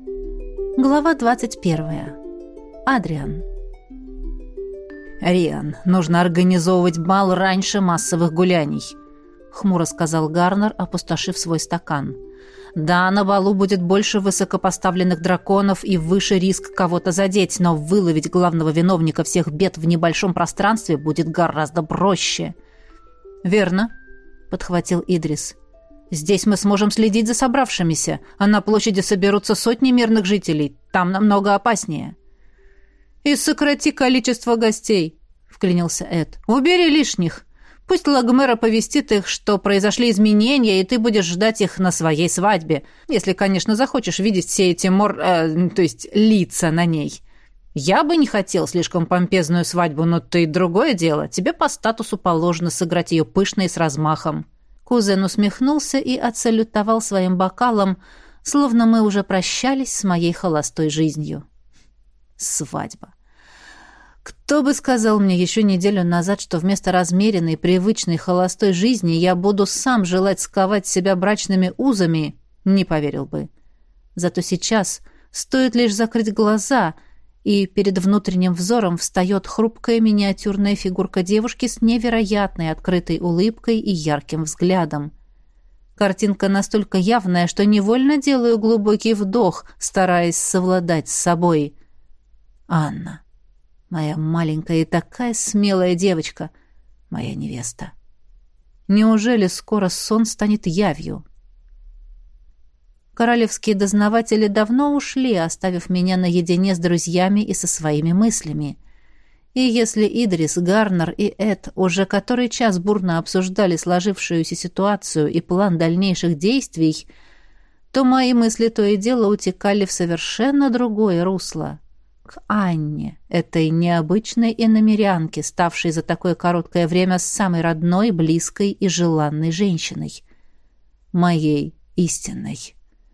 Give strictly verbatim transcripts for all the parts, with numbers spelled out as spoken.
Глава двадцать первая. Адриан. «Риан, нужно организовывать бал раньше массовых гуляний», — хмуро сказал Гарнер, опустошив свой стакан. «Да, на балу будет больше высокопоставленных драконов и выше риск кого-то задеть, но выловить главного виновника всех бед в небольшом пространстве будет гораздо проще». «Верно», — подхватил Идрис. «Здесь мы сможем следить за собравшимися, а на площади соберутся сотни мирных жителей. Там намного опаснее». «И сократи количество гостей», — вклинился Эд. «Убери лишних. Пусть Лагмер оповестит их, что произошли изменения, и ты будешь ждать их на своей свадьбе, если, конечно, захочешь видеть все эти мор... Э, то есть лица на ней. Я бы не хотел слишком помпезную свадьбу, но ты другое дело. Тебе по статусу положено сыграть ее пышно и с размахом». Кузен усмехнулся и отсалютовал своим бокалом, словно мы уже прощались с моей холостой жизнью. Свадьба. Кто бы сказал мне еще неделю назад, что вместо размеренной, привычной холостой жизни я буду сам желать сковать себя брачными узами, не поверил бы. Зато сейчас стоит лишь закрыть глаза, и перед внутренним взором встает хрупкая миниатюрная фигурка девушки с невероятной открытой улыбкой и ярким взглядом. Картинка настолько явная, что невольно делаю глубокий вдох, стараясь совладать с собой. Анна. Моя маленькая и такая смелая девочка. Моя невеста. Неужели скоро сон станет явью? Королевские дознаватели давно ушли, оставив меня наедине с друзьями и со своими мыслями. И если Идрис, Гарнер и Эд уже который час бурно обсуждали сложившуюся ситуацию и план дальнейших действий, то мои мысли то и дело утекали в совершенно другое русло. К Анне, этой необычной иномерянке, ставшей за такое короткое время самой родной, близкой и желанной женщиной. Моей истинной.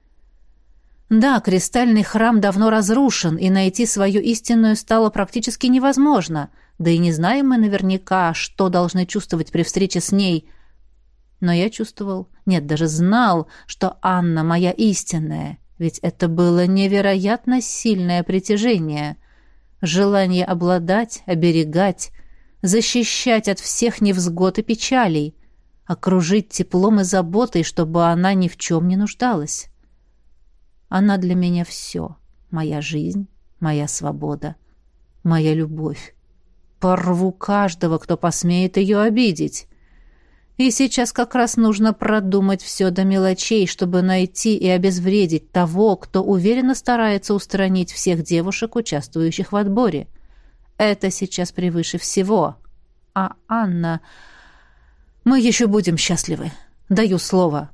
Да, кристальный храм давно разрушен, и найти свою истинную стало практически невозможно, да и не знаем мы наверняка, что должны чувствовать при встрече с ней. Но я чувствовал, нет, даже знал, что Анна моя истинная, ведь это было невероятно сильное притяжение, желание обладать, оберегать, защищать от всех невзгод и печалей, окружить теплом и заботой, чтобы она ни в чем не нуждалась. Она для меня все. Моя жизнь, моя свобода, моя любовь. Порву каждого, кто посмеет ее обидеть. И сейчас как раз нужно продумать все до мелочей, чтобы найти и обезвредить того, кто уверенно старается устранить всех девушек, участвующих в отборе. Это сейчас превыше всего. А Анна... Мы еще будем счастливы. Даю слово.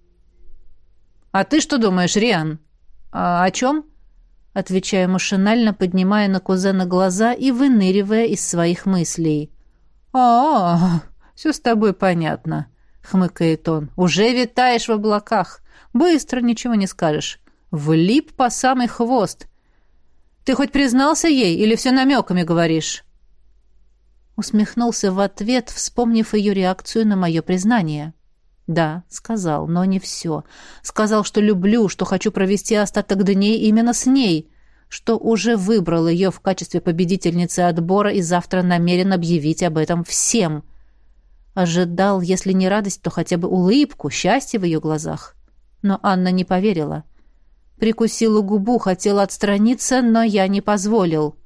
«А ты что думаешь, Риан?» «А о чем?» Отвечаю машинально, поднимая на кузена глаза и выныривая из своих мыслей. «А-а-а, все с тобой понятно», — хмыкает он. «Уже витаешь в облаках. Быстро, ничего не скажешь. Влип по самый хвост. Ты хоть признался ей или все намеками говоришь?» Усмехнулся в ответ, вспомнив ее реакцию на мое признание. «Да, сказал, но не все. Сказал, что люблю, что хочу провести остаток дней именно с ней, что уже выбрал ее в качестве победительницы отбора и завтра намерен объявить об этом всем. Ожидал, если не радость, то хотя бы улыбку, счастье в ее глазах. Но Анна не поверила. Прикусила губу, хотела отстраниться, но я не позволил».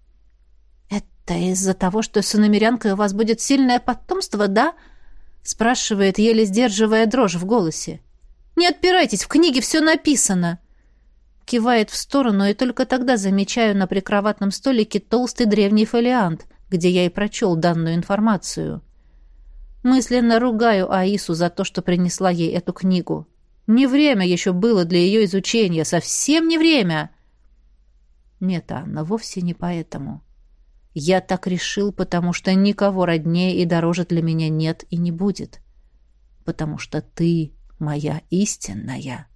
«Это из-за того, что с иномерянкой у вас будет сильное потомство, да?» спрашивает, еле сдерживая дрожь в голосе. «Не отпирайтесь, в книге все написано!» Кивает в сторону, и только тогда замечаю на прикроватном столике толстый древний фолиант, где я и прочел данную информацию. Мысленно ругаю Аису за то, что принесла ей эту книгу. Не время еще было для ее изучения, совсем не время. Нет, Анна, вовсе не поэтому. Я так решил, потому что никого роднее и дороже для меня нет и не будет. Потому что ты моя истинная.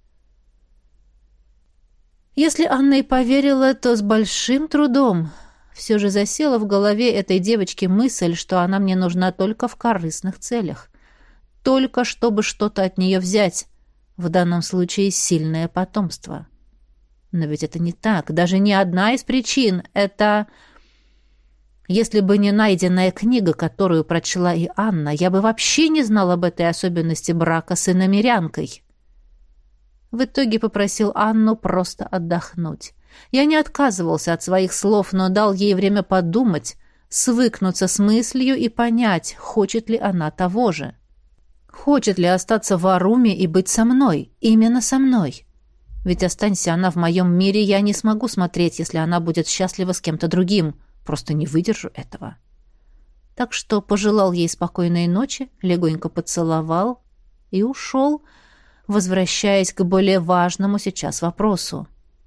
Если Анна и поверила, то с большим трудом. Все же засела в голове этой девочки мысль, что она мне нужна только в корыстных целях. Только чтобы что-то от нее взять. В данном случае сильное потомство. Но ведь это не так, даже не одна из причин. Это... Если бы не найденная книга, которую прочла и Анна, я бы вообще не знал об этой особенности брака с иномерянкой. В итоге попросил Анну просто отдохнуть. Я не отказывался от своих слов, но дал ей время подумать, свыкнуться с мыслью и понять, хочет ли она того же. Хочет ли остаться в Аруме и быть со мной, именно со мной? Ведь останься она в моем мире, я не смогу смотреть, если она будет счастлива с кем-то другим. Просто не выдержу этого. Так что пожелал ей спокойной ночи, легонько поцеловал и ушел, возвращаясь к более важному сейчас вопросу.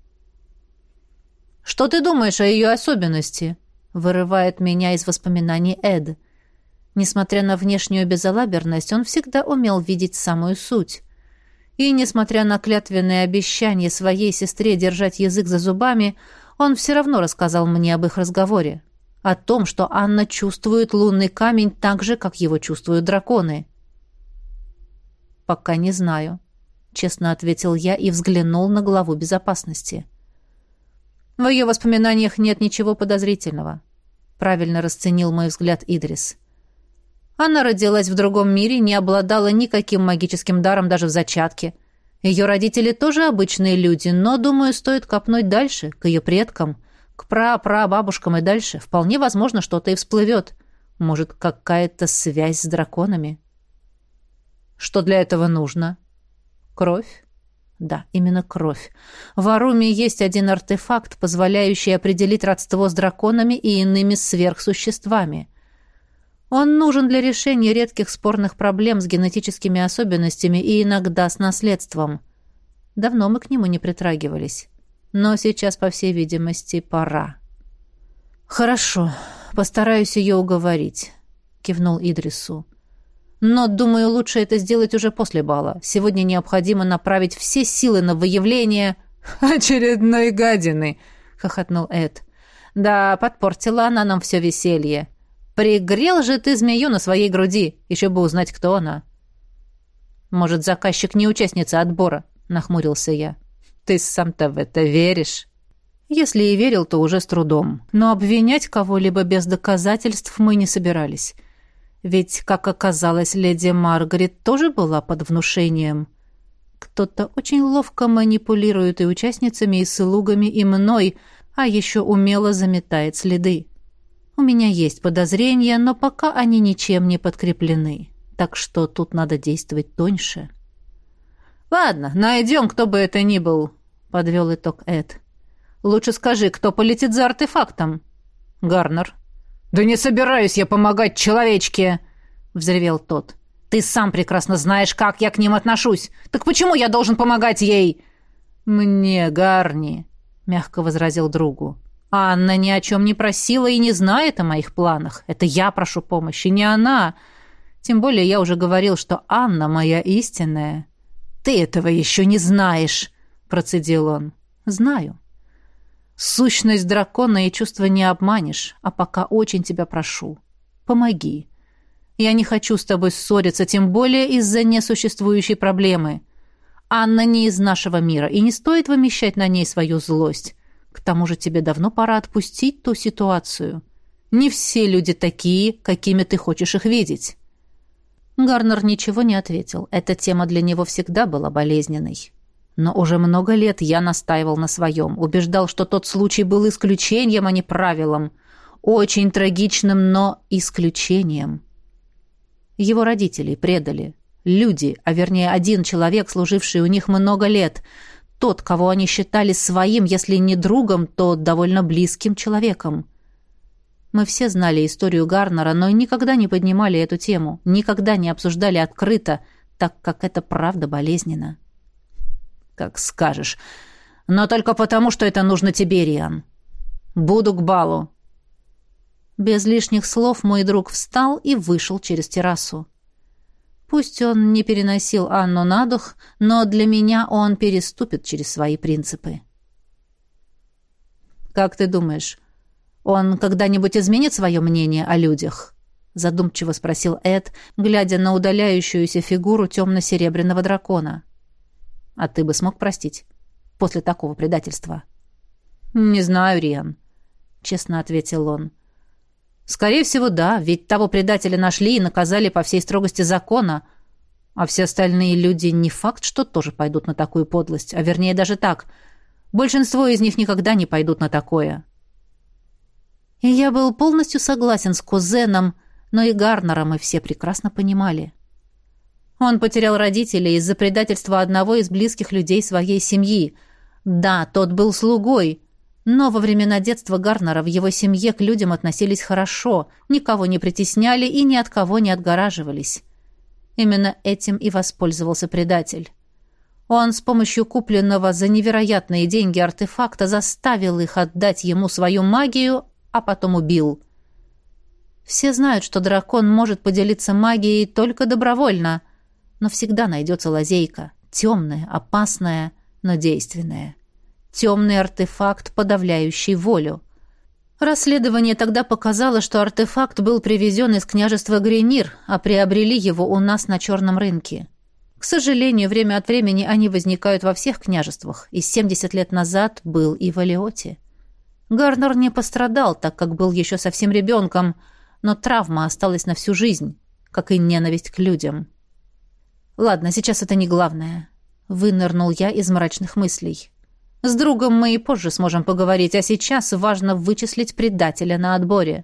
«Что ты думаешь о ее особенности?» — вырывает меня из воспоминаний Эд. Несмотря на внешнюю безалаберность, он всегда умел видеть самую суть. И, несмотря на клятвенное обещание своей сестре держать язык за зубами, он все равно рассказал мне об их разговоре. О том, что Анна чувствует лунный камень так же, как его чувствуют драконы. «Пока не знаю», — честно ответил я и взглянул на главу безопасности. «В ее воспоминаниях нет ничего подозрительного», — правильно расценил мой взгляд Идрис. «Она родилась в другом мире, не обладала никаким магическим даром даже в зачатке. Ее родители тоже обычные люди, но, думаю, стоит копнуть дальше, к ее предкам, к пра-пра-бабушкам и дальше. Вполне возможно, что-то и всплывет. Может, какая-то связь с драконами». «Что для этого нужно?» «Кровь?» «Да, именно кровь. В Аруме есть один артефакт, позволяющий определить родство с драконами и иными сверхсуществами. Он нужен для решения редких спорных проблем с генетическими особенностями и иногда с наследством. Давно мы к нему не притрагивались. Но сейчас, по всей видимости, пора». «Хорошо, постараюсь ее уговорить», — кивнул Идрису. «Но, думаю, лучше это сделать уже после бала. Сегодня необходимо направить все силы на выявление...» «Очередной гадины!» — хохотнул Эд. «Да, подпортила она нам все веселье. Пригрел же ты змею на своей груди, еще бы узнать, кто она». «Может, заказчик не участница отбора?» — нахмурился я. «Ты сам-то в это веришь?» Если и верил, то уже с трудом. Но обвинять кого-либо без доказательств мы не собирались. Ведь, как оказалось, леди Маргарет тоже была под внушением. Кто-то очень ловко манипулирует и участницами, и слугами, и мной, а еще умело заметает следы. У меня есть подозрения, но пока они ничем не подкреплены. Так что тут надо действовать тоньше. «Ладно, найдем, кто бы это ни был», — подвел итог Эд. «Лучше скажи, кто полетит за артефактом?» «Гарнер». «Да не собираюсь я помогать человечке!» — взревел тот. «Ты сам прекрасно знаешь, как я к ним отношусь. Так почему я должен помогать ей?» «Мне, Гарни», — мягко возразил другу. «Анна ни о чем не просила и не знает о моих планах. Это я прошу помощи, не она. Тем более я уже говорил, что Анна моя истинная». «Ты этого еще не знаешь», — процедил он. «Знаю. Сущность дракона и чувства не обманешь, а пока очень тебя прошу. Помоги. Я не хочу с тобой ссориться, тем более из-за несуществующей проблемы. Анна не из нашего мира, и не стоит вымещать на ней свою злость. К тому же тебе давно пора отпустить ту ситуацию. Не все люди такие, какими ты хочешь их видеть». Гарнер ничего не ответил. Эта тема для него всегда была болезненной. Но уже много лет я настаивал на своем, убеждал, что тот случай был исключением, а не правилом. Очень трагичным, но исключением. Его родители предали. Люди, а вернее один человек, служивший у них много лет. Тот, кого они считали своим, если не другом, то довольно близким человеком. Мы все знали историю Гарнера, но никогда не поднимали эту тему, никогда не обсуждали открыто, так как это правда болезненно. «Как скажешь. Но только потому, что это нужно тебе, Риан. Буду к балу». Без лишних слов мой друг встал и вышел через террасу. Пусть он не переносил Анну на дух, но для меня он переступит через свои принципы. «Как ты думаешь, он когда-нибудь изменит свое мнение о людях?» — задумчиво спросил Эд, глядя на удаляющуюся фигуру темно-серебряного дракона. «А ты бы смог простить?» после такого предательства? «Не знаю, Риан», — честно ответил он. «Скорее всего, да, ведь того предателя нашли и наказали по всей строгости закона, а все остальные люди не факт, что тоже пойдут на такую подлость, а вернее даже так. Большинство из них никогда не пойдут на такое». И я был полностью согласен с кузеном, но и Гарнера мы все прекрасно понимали. Он потерял родителей из-за предательства одного из близких людей своей семьи. Да, тот был слугой, но во времена детства Гарнера в его семье к людям относились хорошо, никого не притесняли и ни от кого не отгораживались. Именно этим и воспользовался предатель. Он с помощью купленного за невероятные деньги артефакта заставил их отдать ему свою магию, а потом убил. Все знают, что дракон может поделиться магией только добровольно, но всегда найдется лазейка, темная, опасная, но действенная. Темный артефакт, подавляющий волю. Расследование тогда показало, что артефакт был привезен из княжества Гренир, а приобрели его у нас на черном рынке. К сожалению, время от времени они возникают во всех княжествах, и семьдесят лет назад был и в Алиоте. Гарнер не пострадал, так как был еще совсем ребенком, но травма осталась на всю жизнь, как и ненависть к людям. Ладно, сейчас это не главное. Вынырнул я из мрачных мыслей. С другом мы и позже сможем поговорить, а сейчас важно вычислить предателя на отборе.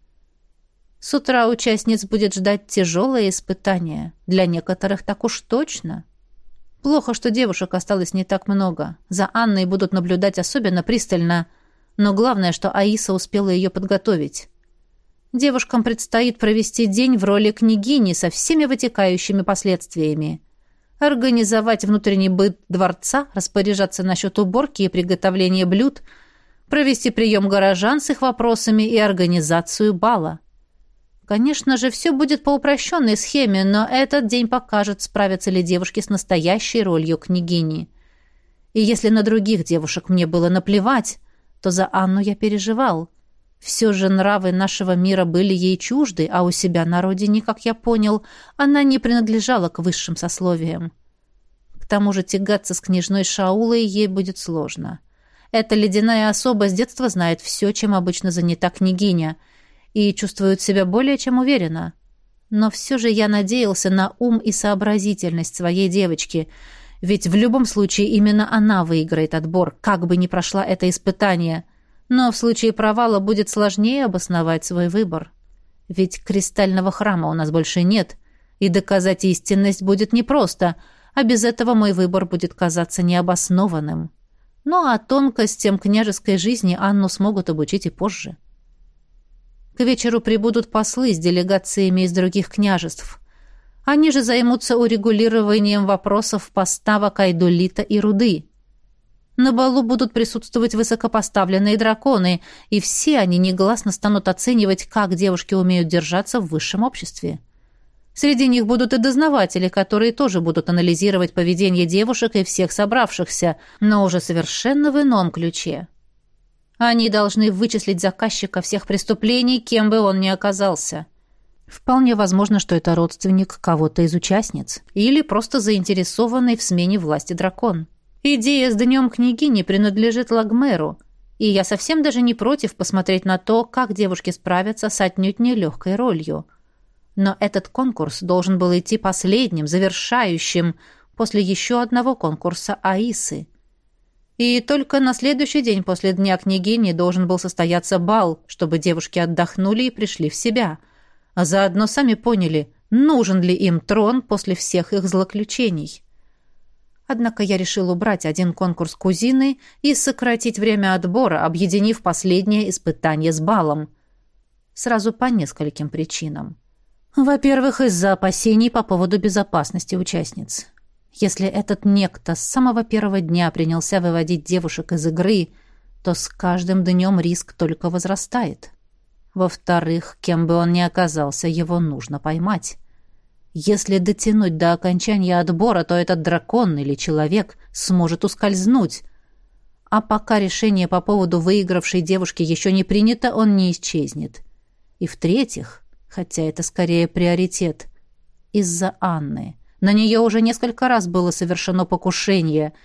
С утра участниц будет ждать тяжелое испытание. Для некоторых так уж точно. Плохо, что девушек осталось не так много. За Анной будут наблюдать особенно пристально, но главное, что Аиса успела ее подготовить. Девушкам предстоит провести день в роли княгини со всеми вытекающими последствиями. Организовать внутренний быт дворца, распоряжаться насчет уборки и приготовления блюд, провести прием горожан с их вопросами и организацию бала. Конечно же, все будет по упрощенной схеме, но этот день покажет, справятся ли девушки с настоящей ролью княгини. И если на других девушек мне было наплевать, то за Анну я переживал. Все же нравы нашего мира были ей чужды, а у себя на родине, как я понял, она не принадлежала к высшим сословиям. К тому же тягаться с княжной Шаулой ей будет сложно. Эта ледяная особа с детства знает все, чем обычно занята княгиня, и чувствует себя более чем уверенно. Но все же я надеялся на ум и сообразительность своей девочки, ведь в любом случае именно она выиграет отбор, как бы ни прошла это испытание. Но в случае провала будет сложнее обосновать свой выбор. Ведь кристального храма у нас больше нет, и доказать истинность будет непросто, а без этого мой выбор будет казаться необоснованным. Ну а тонкостям княжеской жизни Анну смогут обучить и позже. К вечеру прибудут послы с делегациями из других княжеств. Они же займутся урегулированием вопросов поставок айдолита и руды. На балу будут присутствовать высокопоставленные драконы, и все они негласно станут оценивать, как девушки умеют держаться в высшем обществе. Среди них будут и дознаватели, которые тоже будут анализировать поведение девушек и всех собравшихся, но уже совершенно в ином ключе. Они должны вычислить заказчика всех преступлений, кем бы он ни оказался. Вполне возможно, что это родственник кого-то из участниц или просто заинтересованный в смене власти дракон. Идея с Днем княгини принадлежит Лагмеру, и я совсем даже не против посмотреть на то, как девушки справятся с отнюдь нелегкой ролью. Но этот конкурс должен был идти последним, завершающим, после еще одного конкурса Аисы. И только на следующий день после Дня княгини должен был состояться бал, чтобы девушки отдохнули и пришли в себя, а заодно сами поняли, нужен ли им трон после всех их злоключений. Однако я решил убрать один конкурс кузины и сократить время отбора, объединив последнее испытание с балом. Сразу по нескольким причинам. Во-первых, из-за опасений по поводу безопасности участниц. Если этот некто с самого первого дня принялся выводить девушек из игры, то с каждым днем риск только возрастает. Во-вторых, кем бы он ни оказался, его нужно поймать. Если дотянуть до окончания отбора, то этот дракон или человек сможет ускользнуть. А пока решение по поводу выигравшей девушки еще не принято, он не исчезнет. И в-третьих, хотя это скорее приоритет, из-за Анны. На нее уже несколько раз было совершено покушение,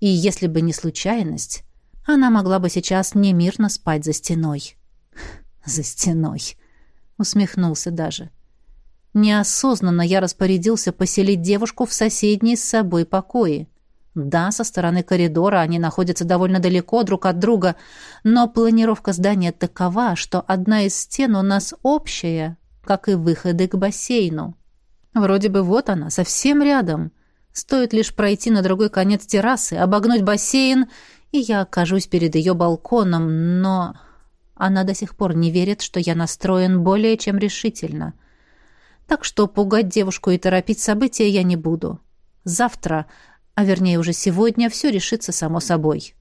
И если бы не случайность, она могла бы сейчас немирно спать за стеной. За стеной. Усмехнулся даже. Неосознанно я распорядился поселить девушку в соседние с собой покои. Да, со стороны коридора они находятся довольно далеко друг от друга, но планировка здания такова, что одна из стен у нас общая, как и выходы к бассейну. Вроде бы вот она, совсем рядом. Стоит лишь пройти на другой конец террасы, обогнуть бассейн, и я окажусь перед ее балконом, но она до сих пор не верит, что я настроен более чем решительно. Так что пугать девушку и торопить события я не буду. Завтра, а вернее уже сегодня, все решится само собой.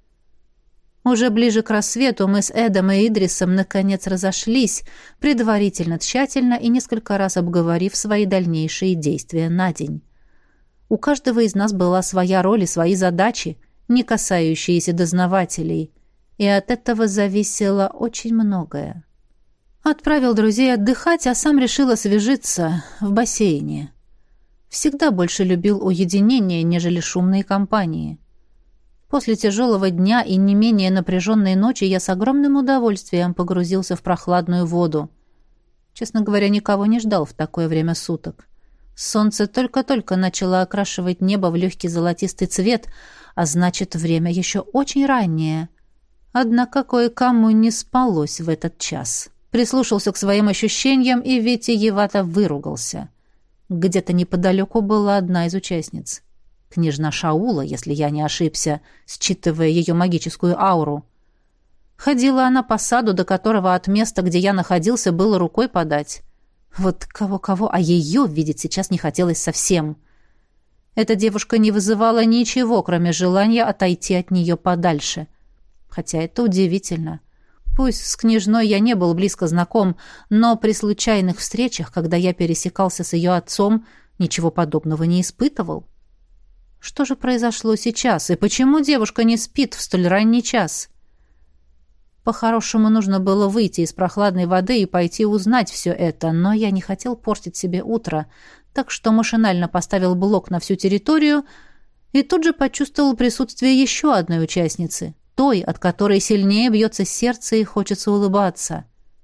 Уже ближе к рассвету мы с Эдом и Идрисом наконец разошлись, предварительно тщательно и несколько раз обговорив свои дальнейшие действия на день. У каждого из нас была своя роль и свои задачи, не касающиеся дознавателей, и от этого зависело очень многое. Отправил друзей отдыхать, а сам решил освежиться в бассейне. Всегда больше любил уединение, нежели шумные компании. После тяжелого дня и не менее напряженной ночи я с огромным удовольствием погрузился в прохладную воду. Честно говоря, никого не ждал в такое время суток. Солнце только-только начало окрашивать небо в легкий золотистый цвет, а значит, время еще очень раннее. Однако кое-кому не спалось в этот час. Прислушался к своим ощущениям и витиевато выругался. Где-то неподалеку была одна из участниц. Княжна Шаула, если я не ошибся, считывая ее магическую ауру. Ходила она по саду, до которого от места, где я находился, было рукой подать. Вот кого-кого, а ее видеть сейчас не хотелось совсем. Эта девушка не вызывала ничего, кроме желания отойти от нее подальше. Хотя это удивительно. Пусть с княжной я не был близко знаком, но при случайных встречах, когда я пересекался с ее отцом, ничего подобного не испытывал. Что же произошло сейчас, и почему девушка не спит в столь ранний час? По-хорошему нужно было выйти из прохладной воды и пойти узнать все это, но я не хотел портить себе утро, так что машинально поставил блок на всю территорию и тут же почувствовал присутствие еще одной участницы, той, от которой сильнее бьется сердце и хочется улыбаться.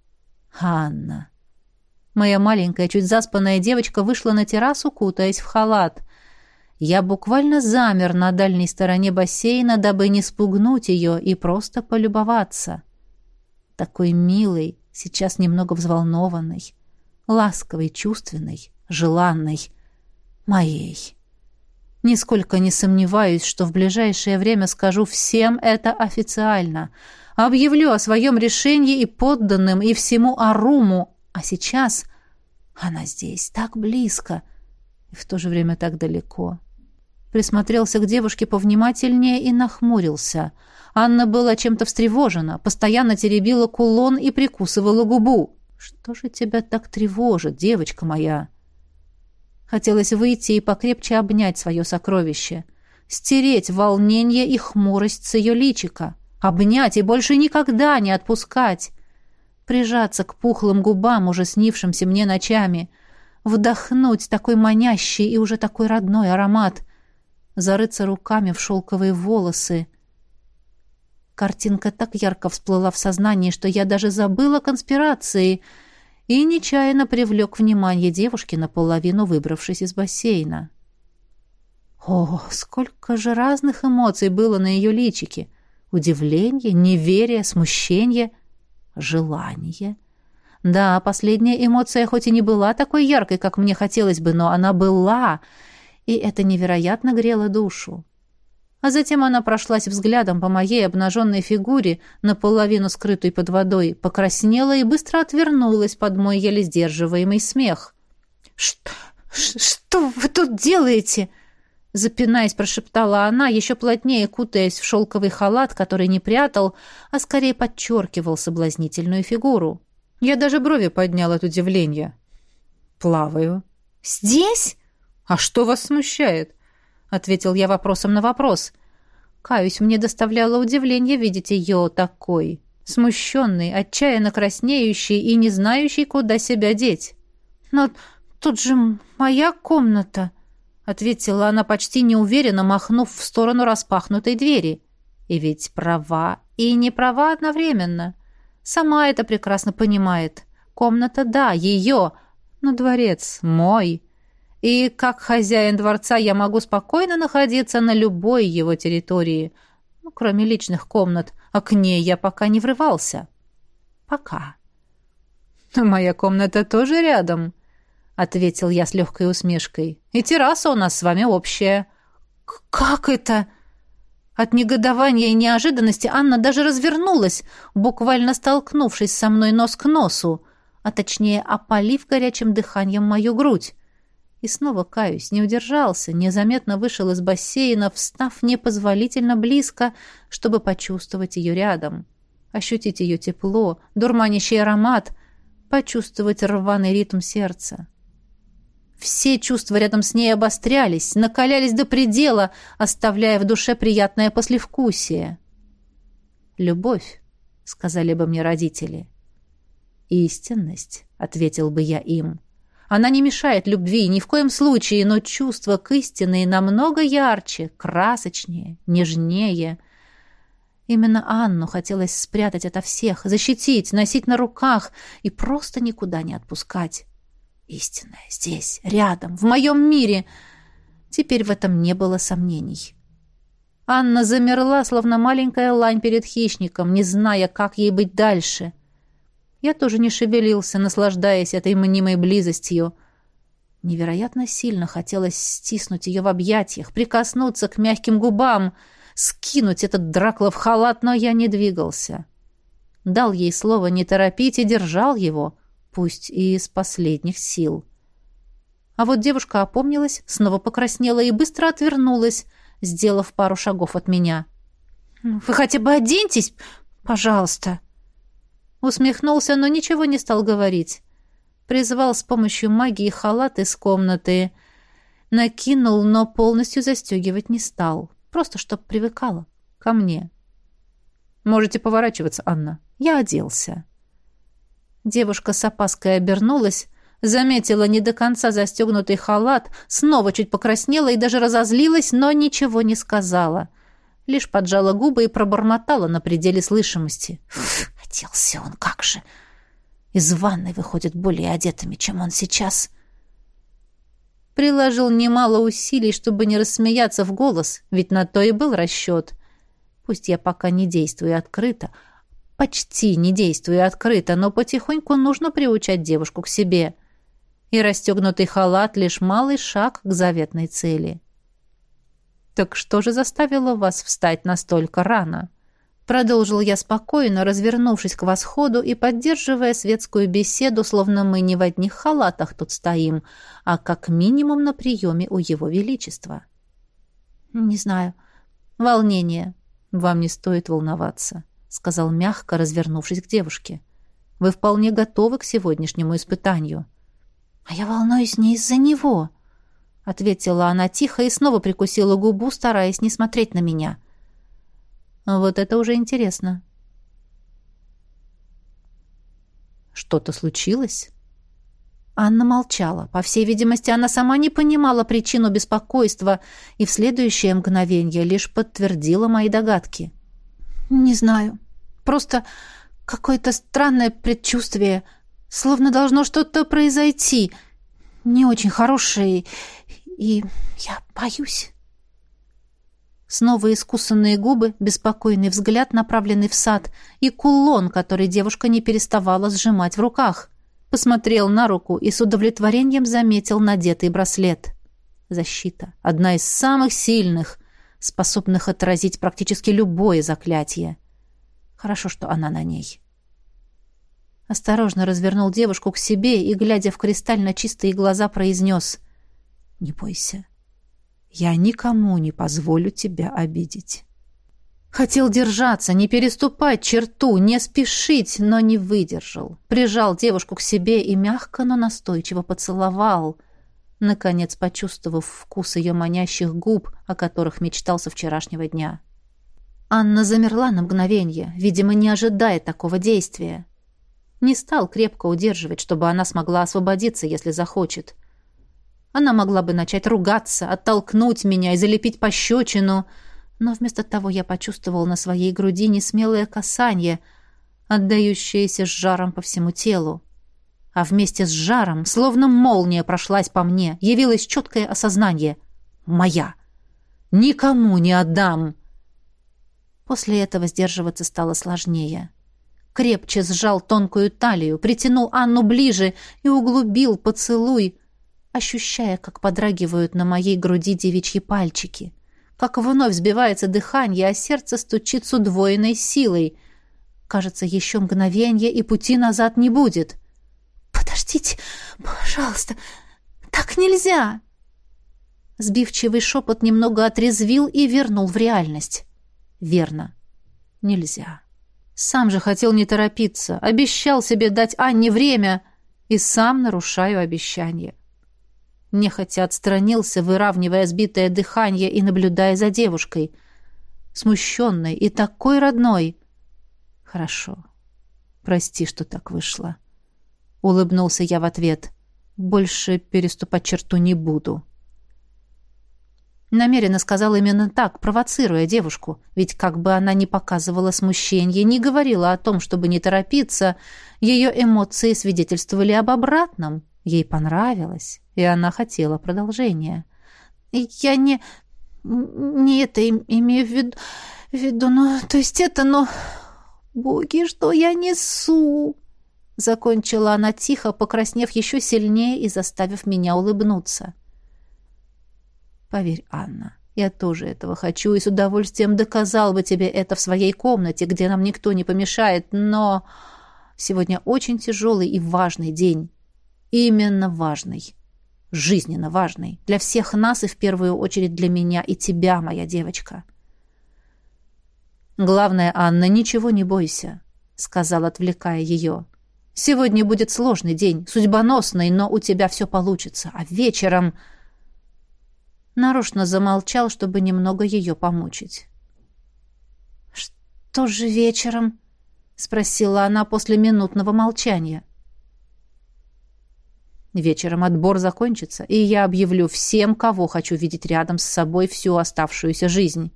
Анна. Моя маленькая, чуть заспанная девочка вышла на террасу, кутаясь в халат. Я буквально замер на дальней стороне бассейна, дабы не спугнуть ее и просто полюбоваться. Такой милый, сейчас немного взволнованный, ласковый, чувственный, желанный, моей. Нисколько не сомневаюсь, что в ближайшее время скажу всем это официально. Объявлю о своем решении и подданным, и всему Аруму. А сейчас она здесь, так близко, и в то же время так далеко. Присмотрелся к девушке повнимательнее и нахмурился. Анна была чем-то встревожена, постоянно теребила кулон и прикусывала губу. «Что же тебя так тревожит, девочка моя?» Хотелось выйти и покрепче обнять свое сокровище, стереть волнение и хмурость с ее личика, обнять и больше никогда не отпускать, прижаться к пухлым губам, уже снившимся мне ночами, вдохнуть такой манящий и уже такой родной аромат, зарыться руками в шелковые волосы. Картинка так ярко всплыла в сознании, что я даже забыла о конспирации и нечаянно привлек внимание девушки, наполовину выбравшись из бассейна. О, сколько же разных эмоций было на ее личике! Удивление, неверие, смущение, желание. Да, последняя эмоция хоть и не была такой яркой, как мне хотелось бы, но она была, и это невероятно грело душу. А затем она прошлась взглядом по моей обнаженной фигуре, наполовину скрытой под водой, покраснела и быстро отвернулась под мой еле сдерживаемый смех. «Что, что вы тут делаете?» Запинаясь, прошептала она, еще плотнее кутаясь в шелковый халат, который не прятал, а скорее подчеркивал соблазнительную фигуру. Я даже брови поднял от удивления. «Плаваю». «Здесь? А что вас смущает?» — ответил я вопросом на вопрос. Каюсь, мне доставляло удивление видеть ее такой, смущенной, отчаянно краснеющей и не знающей, куда себя деть. «Но тут же моя комната», — ответила она почти неуверенно, махнув в сторону распахнутой двери. И ведь права и не права одновременно. Сама это прекрасно понимает. Комната, да, ее, но дворец мой. И как хозяин дворца я могу спокойно находиться на любой его территории, ну, кроме личных комнат, а к ней я пока не врывался. Пока. «Моя комната тоже рядом», — ответил я с легкой усмешкой. «И терраса у нас с вами общая». «Как это?» От негодования и неожиданности Анна даже развернулась, буквально столкнувшись со мной нос к носу, а точнее опалив горячим дыханием мою грудь. И снова, каюсь, не удержался, незаметно вышел из бассейна, встав непозволительно близко, чтобы почувствовать ее рядом, ощутить ее тепло, дурманящий аромат, почувствовать рваный ритм сердца. Все чувства рядом с ней обострялись, накалялись до предела, оставляя в душе приятное послевкусие. «Любовь», — сказали бы мне родители. «Истинность», — ответил бы я им. «Она не мешает любви ни в коем случае, но чувство к истинной намного ярче, красочнее, нежнее». Именно Анну хотелось спрятать ото всех, защитить, носить на руках и просто никуда не отпускать. Истинная здесь, рядом, в моем мире. Теперь в этом не было сомнений. Анна замерла, словно маленькая лань перед хищником, не зная, как ей быть дальше. Я тоже не шевелился, наслаждаясь этой мнимой близостью. Невероятно сильно хотелось стиснуть ее в объятиях, прикоснуться к мягким губам, скинуть этот Драклов халат, но я не двигался. Дал ей слово не торопить и держал его, пусть и из последних сил. А вот девушка опомнилась, снова покраснела и быстро отвернулась, сделав пару шагов от меня. «Вы хотя бы оденьтесь, пожалуйста!» Усмехнулся, но ничего не стал говорить. Призвал с помощью магии халат из комнаты. Накинул, но полностью застегивать не стал. Просто чтоб привыкала ко мне. «Можете поворачиваться, Анна. Я оделся». Девушка с опаской обернулась, заметила не до конца застегнутый халат, снова чуть покраснела и даже разозлилась, но ничего не сказала. Лишь поджала губы и пробормотала на пределе слышимости. «Оделся он, как же! Из ванной выходит более одетыми, чем он сейчас». Приложил немало усилий, чтобы не рассмеяться в голос, ведь на то и был расчет. Пусть я пока не действую открыто, почти не действую открыто, но потихоньку нужно приучать девушку к себе. И расстегнутый халат — лишь малый шаг к заветной цели. «Так что же заставило вас встать настолько рано?» Продолжил я спокойно, развернувшись к восходу и поддерживая светскую беседу, словно мы не в одних халатах тут стоим, а как минимум на приеме у его величества. «Не знаю. Волнение. Вам не стоит волноваться», — сказал мягко, развернувшись к девушке. «Вы вполне готовы к сегодняшнему испытанию». «А я волнуюсь не из-за него», — ответила она тихо и снова прикусила губу, стараясь не смотреть на меня. «Вот это уже интересно». «Что-то случилось?» Анна молчала. По всей видимости, она сама не понимала причину беспокойства и в следующее мгновение лишь подтвердила мои догадки. «Не знаю. Просто какое-то странное предчувствие, словно должно что-то произойти, не очень хорошее, и я боюсь». Снова искусанные губы, беспокойный взгляд, направленный в сад, и кулон, который девушка не переставала сжимать в руках. Посмотрел на руку и с удовлетворением заметил надетый браслет. Защита. Одна из самых сильных, способных отразить практически любое заклятие. Хорошо, что она на ней. Осторожно развернул девушку к себе и, глядя в кристально чистые глаза, произнес: «Не бойся. Я никому не позволю тебя обидеть». Хотел держаться, не переступать черту, не спешить, но не выдержал. Прижал девушку к себе и мягко, но настойчиво поцеловал, наконец почувствовав вкус ее манящих губ, о которых мечтал со вчерашнего дня. Анна замерла на мгновение, видимо, не ожидая такого действия. Не стал крепко удерживать, чтобы она смогла освободиться, если захочет. Она могла бы начать ругаться, оттолкнуть меня и залепить пощечину, но вместо того я почувствовал на своей груди несмелое касание, отдающееся с жаром по всему телу. А вместе с жаром, словно молния прошлась по мне, явилось четкое осознание: моя. Никому не отдам. После этого сдерживаться стало сложнее. Крепче сжал тонкую талию, притянул Анну ближе и углубил поцелуй, ощущая, как подрагивают на моей груди девичьи пальчики, как вновь сбивается дыхание, а сердце стучит с удвоенной силой. Кажется, еще мгновенье, и пути назад не будет. «Подождите, пожалуйста, так нельзя!» Сбивчивый шепот немного отрезвил и вернул в реальность. «Верно, нельзя». Сам же хотел не торопиться, обещал себе дать Анне время, и сам нарушаю обещание. Нехотя отстранился, выравнивая сбитое дыхание и наблюдая за девушкой. Смущенной и такой родной. «Хорошо. Прости, что так вышло». Улыбнулся я в ответ. «Больше переступать черту не буду». Намеренно сказал именно так, провоцируя девушку, ведь как бы она ни показывала смущение, ни говорила о том, чтобы не торопиться, ее эмоции свидетельствовали об обратном. Ей понравилось, и она хотела продолжения. «Я не... не это им, имею в виду, в виду, ну, то есть это, но... Боги, что я несу?» Закончила она тихо, покраснев еще сильнее и заставив меня улыбнуться. «Поверь, Анна, я тоже этого хочу и с удовольствием доказал бы тебе это в своей комнате, где нам никто не помешает, но сегодня очень тяжелый и важный день. Именно важный. Жизненно важный. Для всех нас и в первую очередь для меня и тебя, моя девочка». «Главное, Анна, ничего не бойся», — сказал, отвлекая ее. «Сегодня будет сложный день, судьбоносный, но у тебя все получится, а вечером...» Нарочно замолчал, чтобы немного ее помучить. «Что же вечером?» — спросила она после минутного молчания. «Вечером отбор закончится, и я объявлю всем, кого хочу видеть рядом с собой всю оставшуюся жизнь».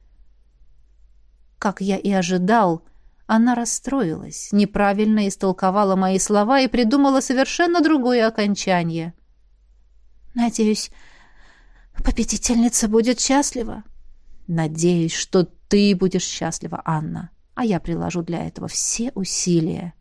Как я и ожидал, она расстроилась, неправильно истолковала мои слова и придумала совершенно другое окончание. «Надеюсь, победительница будет счастлива?» «Надеюсь, что ты будешь счастлива, Анна, а я приложу для этого все усилия.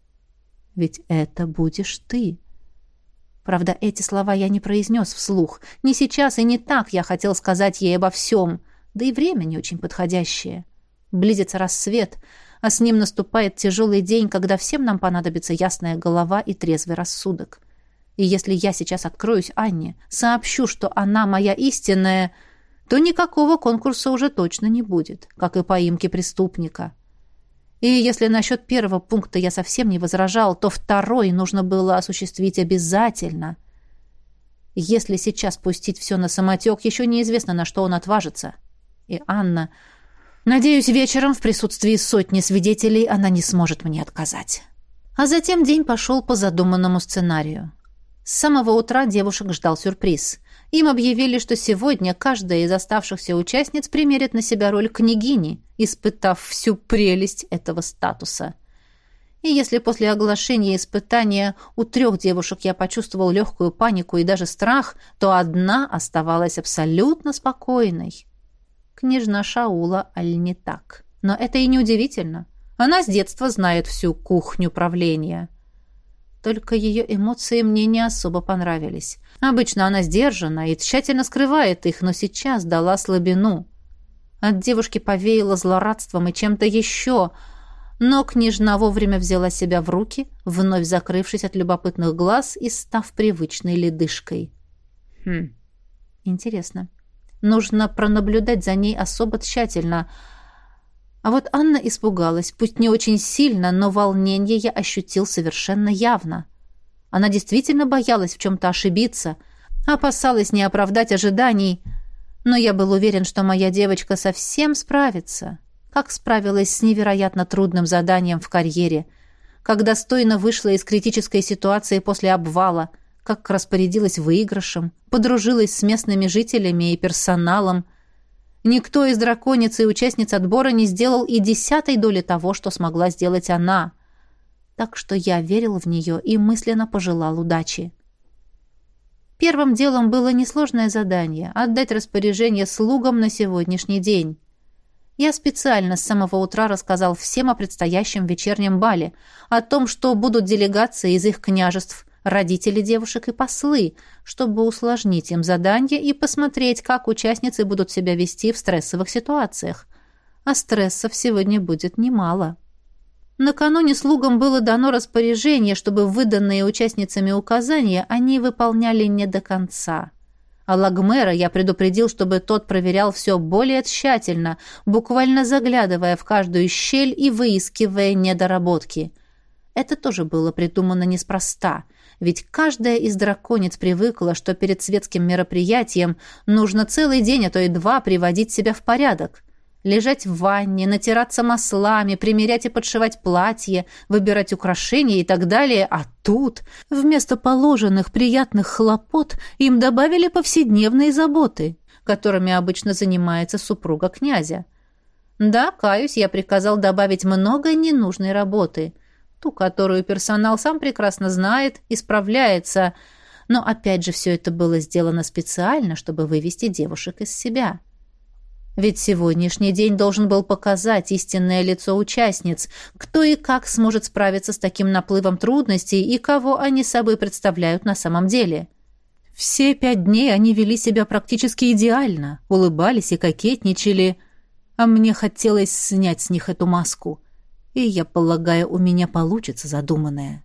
Ведь это будешь ты». Правда, эти слова я не произнес вслух. Не сейчас и не так я хотел сказать ей обо всем, да и время не очень подходящее. Близится рассвет, а с ним наступает тяжелый день, когда всем нам понадобится ясная голова и трезвый рассудок. И если я сейчас откроюсь Анне, сообщу, что она моя истинная, то никакого конкурса уже точно не будет, как и поимки преступника. И если насчет первого пункта я совсем не возражал, то второй нужно было осуществить обязательно. Если сейчас пустить все на самотек, еще неизвестно, на что он отважится. И Анна... Надеюсь, вечером в присутствии сотни свидетелей она не сможет мне отказать. А затем день пошел по задуманному сценарию. С самого утра девушек ждал сюрприз. Им объявили, что сегодня каждая из оставшихся участниц примерит на себя роль княгини, испытав всю прелесть этого статуса. И если после оглашения испытания у трех девушек я почувствовал легкую панику и даже страх, то одна оставалась абсолютно спокойной. Княжна Шаула, аль не так. Но это и не удивительно. Она с детства знает всю кухню правления. Только ее эмоции мне не особо понравились. Обычно она сдержана и тщательно скрывает их, но сейчас дала слабину. От девушки повеяло злорадством и чем-то еще, но княжна вовремя взяла себя в руки, вновь закрывшись от любопытных глаз и став привычной ледышкой. Хм, интересно. Нужно пронаблюдать за ней особо тщательно. А вот Анна испугалась, пусть не очень сильно, но волнение я ощутил совершенно явно. Она действительно боялась в чем-то ошибиться, опасалась не оправдать ожиданий, но я был уверен, что моя девочка совсем справится, как справилась с невероятно трудным заданием в карьере, как достойно вышла из критической ситуации после обвала, как распорядилась выигрышем, подружилась с местными жителями и персоналом. Никто из дракониц и участниц отбора не сделал и десятой доли того, что смогла сделать она. Так что я верил в нее и мысленно пожелал удачи. Первым делом было несложное задание — отдать распоряжение слугам на сегодняшний день. Я специально с самого утра рассказал всем о предстоящем вечернем бале, о том, что будут делегации из их княжеств, родители девушек и послы, чтобы усложнить им задание и посмотреть, как участницы будут себя вести в стрессовых ситуациях. А стрессов сегодня будет немало. Накануне слугам было дано распоряжение, чтобы выданные участницами указания они выполняли не до конца. А Лагмера я предупредил, чтобы тот проверял все более тщательно, буквально заглядывая в каждую щель и выискивая недоработки. Это тоже было придумано неспроста, ведь каждая из драконец привыкла, что перед светским мероприятием нужно целый день, а то и два приводить себя в порядок. Лежать в ванне, натираться маслами, примерять и подшивать платье, выбирать украшения и так далее. А тут вместо положенных приятных хлопот им добавили повседневные заботы, которыми обычно занимается супруга князя. Да, каюсь, я приказал добавить много ненужной работы, ту, которую персонал сам прекрасно знает и справляется, но опять же все это было сделано специально, чтобы вывести девушек из себя. Ведь сегодняшний день должен был показать истинное лицо участниц, кто и как сможет справиться с таким наплывом трудностей и кого они собой представляют на самом деле. Все пять дней они вели себя практически идеально, улыбались и кокетничали, а мне хотелось снять с них эту маску. И я полагаю, у меня получится задуманное.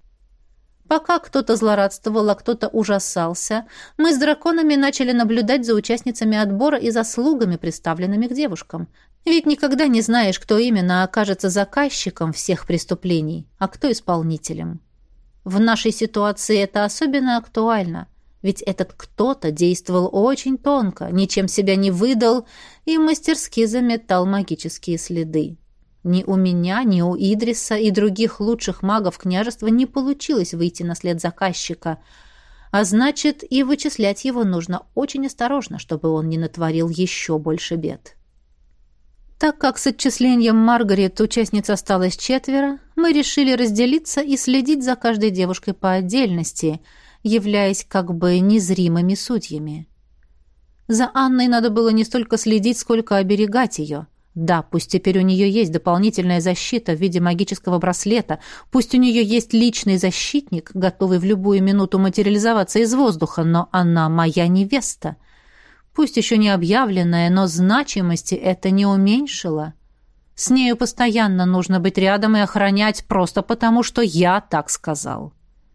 Пока кто-то злорадствовал, а кто-то ужасался, мы с драконами начали наблюдать за участницами отбора и за слугами, представленными к девушкам. Ведь никогда не знаешь, кто именно окажется заказчиком всех преступлений, а кто исполнителем. В нашей ситуации это особенно актуально, ведь этот кто-то действовал очень тонко, ничем себя не выдал и мастерски заметал магические следы. Ни у меня, ни у Идриса и других лучших магов княжества не получилось выйти на след заказчика, а значит, и вычислять его нужно очень осторожно, чтобы он не натворил еще больше бед. Так как с отчислением Маргарет участниц осталось четверо, мы решили разделиться и следить за каждой девушкой по отдельности, являясь как бы незримыми судьями. За Анной надо было не столько следить, сколько оберегать ее. Да, пусть теперь у нее есть дополнительная защита в виде магического браслета, пусть у нее есть личный защитник, готовый в любую минуту материализоваться из воздуха, но она моя невеста. Пусть еще не объявленная, но значимости это не уменьшило. С нею постоянно нужно быть рядом и охранять просто потому, что я так сказал.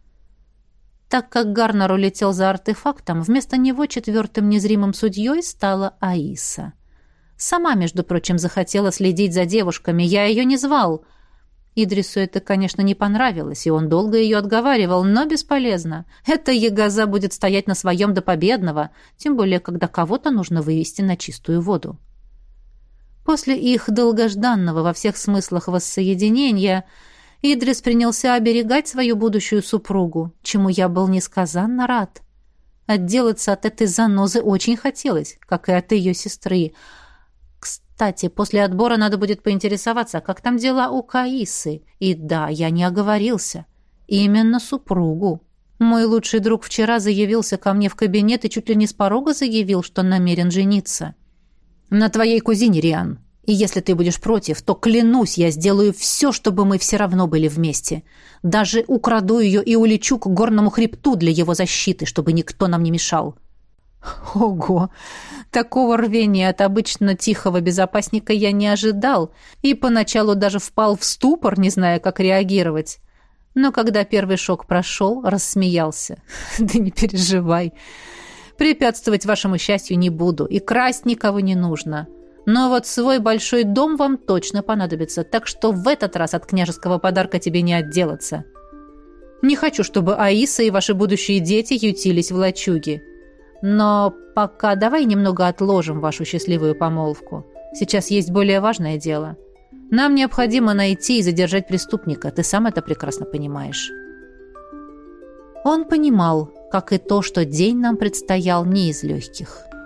Так как Гарнер улетел за артефактом, вместо него четвертым незримым судьей стала Аиса. Сама, между прочим, захотела следить за девушками. Я ее не звал. Идрису это, конечно, не понравилось, и он долго ее отговаривал, но бесполезно. Эта ягоза будет стоять на своем до победного, тем более, когда кого-то нужно вывести на чистую воду. После их долгожданного во всех смыслах воссоединения Идрис принялся оберегать свою будущую супругу, чему я был несказанно рад. Отделаться от этой занозы очень хотелось, как и от ее сестры. Кстати, после отбора надо будет поинтересоваться, как там дела у Каисы. И да, я не оговорился. Именно супругу. Мой лучший друг вчера заявился ко мне в кабинет и чуть ли не с порога заявил, что намерен жениться. На твоей кузине, Риан. И если ты будешь против, то, клянусь, я сделаю все, чтобы мы все равно были вместе. Даже украду ее и улечу к горному хребту для его защиты, чтобы никто нам не мешал. Ого! Такого рвения от обычно тихого безопасника я не ожидал и поначалу даже впал в ступор, не зная, как реагировать. Но когда первый шок прошел, рассмеялся. Да не переживай. Препятствовать вашему счастью не буду, и красть никого не нужно. Но вот свой большой дом вам точно понадобится, так что в этот раз от княжеского подарка тебе не отделаться. Не хочу, чтобы Аиса и ваши будущие дети ютились в лачуге. Но пока давай немного отложим вашу счастливую помолвку. Сейчас есть более важное дело. Нам необходимо найти и задержать преступника. Ты сам это прекрасно понимаешь». Он понимал, как и то, что день нам предстоял не из легких.